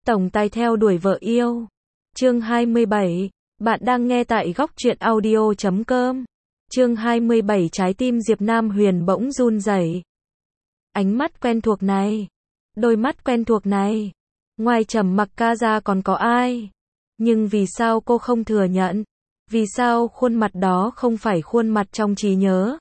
Tổng tài theo đuổi vợ yêu. Chương 27. Bạn đang nghe tại góc truyện audio.com. Chương 27. Trái tim Diệp Nam Huyền bỗng run rẩy. Ánh mắt quen thuộc này, đôi mắt quen thuộc này, ngoài Trầm Mặc Ca ra còn có ai? Nhưng vì sao cô không thừa nhận? Vì sao khuôn mặt đó không phải khuôn mặt trong trí nhớ?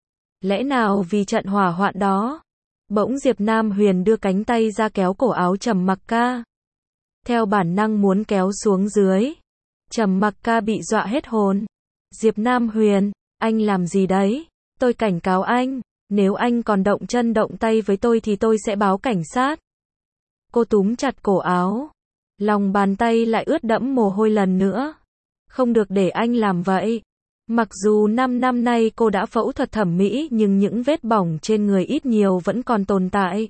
Lẽ nào vì trận hỏa hoạn đó? Bỗng Diệp Nam Huyền đưa cánh tay ra kéo cổ áo Trầm Mặc Ca. Theo bản năng muốn kéo xuống dưới. Trầm Mặc Ca bị dọa hết hồn. Diệp Nam Huyền, anh làm gì đấy? Tôi cảnh cáo anh, nếu anh còn động chân động tay với tôi thì tôi sẽ báo cảnh sát. Cô túm chặt cổ áo. Lòng bàn tay lại ướt đẫm mồ hôi lần nữa. Không được để anh làm vậy. Mặc dù 5 năm nay cô đã phẫu thuật thẩm mỹ nhưng những vết bỏng trên người ít nhiều vẫn còn tồn tại.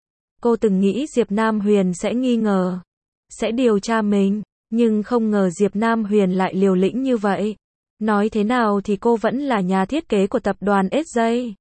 Cô từng nghĩ Diệp Nam Huyền sẽ nghi ngờ, sẽ điều tra mình, nhưng không ngờ Diệp Nam Huyền lại liều lĩnh như vậy. Nói thế nào thì cô vẫn là nhà thiết kế của tập đoàn SJ.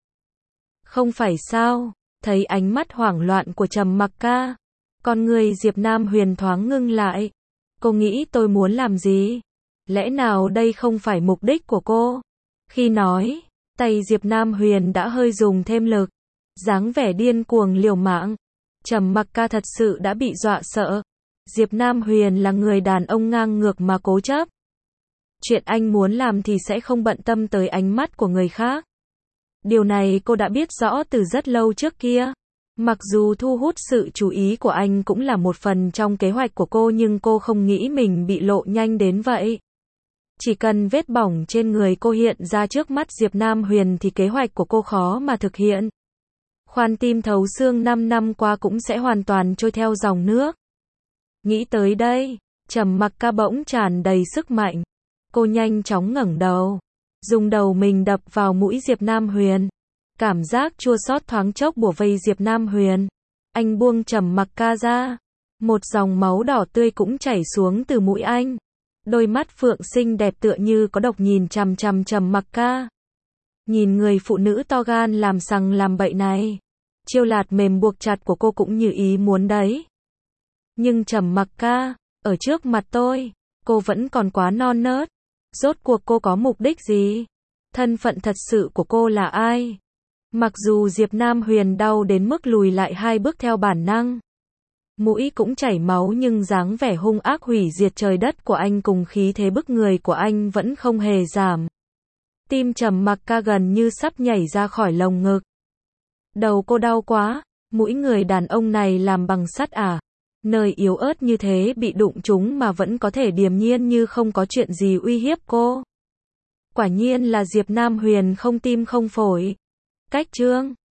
Không phải sao? Thấy ánh mắt hoảng loạn của Trầm Mặc Ca, con người Diệp Nam Huyền thoáng ngưng lại. Cô nghĩ tôi muốn làm gì? Lẽ nào đây không phải mục đích của cô? Khi nói, tay Diệp Nam Huyền đã hơi dùng thêm lực, dáng vẻ điên cuồng liều mạng. Trầm Mặc Ca thật sự đã bị dọa sợ. Diệp Nam Huyền là người đàn ông ngang ngược mà cố chấp. Chuyện anh muốn làm thì sẽ không bận tâm tới ánh mắt của người khác. Điều này cô đã biết rõ từ rất lâu trước kia. Mặc dù thu hút sự chú ý của anh cũng là một phần trong kế hoạch của cô nhưng cô không nghĩ mình bị lộ nhanh đến vậy. Chỉ cần vết bỏng trên người cô hiện ra trước mắt Diệp Nam Huyền thì kế hoạch của cô khó mà thực hiện. Khoan tim thấu xương 5 năm qua cũng sẽ hoàn toàn trôi theo dòng nước. Nghĩ tới đây, Trầm Mặc Ca bỗng tràn đầy sức mạnh. Cô nhanh chóng ngẩng đầu, dùng đầu mình đập vào mũi Diệp Nam Huyền. Cảm giác chua xót thoáng chốc bủa vây Diệp Nam Huyền. Anh buông Trầm Mặc Ca ra. Một dòng máu đỏ tươi cũng chảy xuống từ mũi anh. Đôi mắt phượng xinh đẹp tựa như có độc nhìn chằm chằm Trầm Mặc Ca. Nhìn người phụ nữ to gan làm sằng làm bậy này. Chiêu lạt mềm buộc chặt của cô cũng như ý muốn đấy. Nhưng Trầm Mặc Ca, ở trước mặt tôi, cô vẫn còn quá non nớt. Rốt cuộc cô có mục đích gì? Thân phận thật sự của cô là ai? Mặc dù Diệp Nam Huyền đau đến mức lùi lại 2 bước theo bản năng. Mũi cũng chảy máu nhưng dáng vẻ hung ác hủy diệt trời đất của anh cùng khí thế bức người của anh vẫn không hề giảm. Tim Trầm Mặc Ca gần như sắp nhảy ra khỏi lồng ngực. Đầu cô đau quá, mũi người đàn ông này làm bằng sắt à? Nơi yếu ớt như thế bị đụng trúng mà vẫn có thể điềm nhiên như không có chuyện gì uy hiếp cô. Quả nhiên là Diệp Nam Huyền không tim không phổi. Cách chương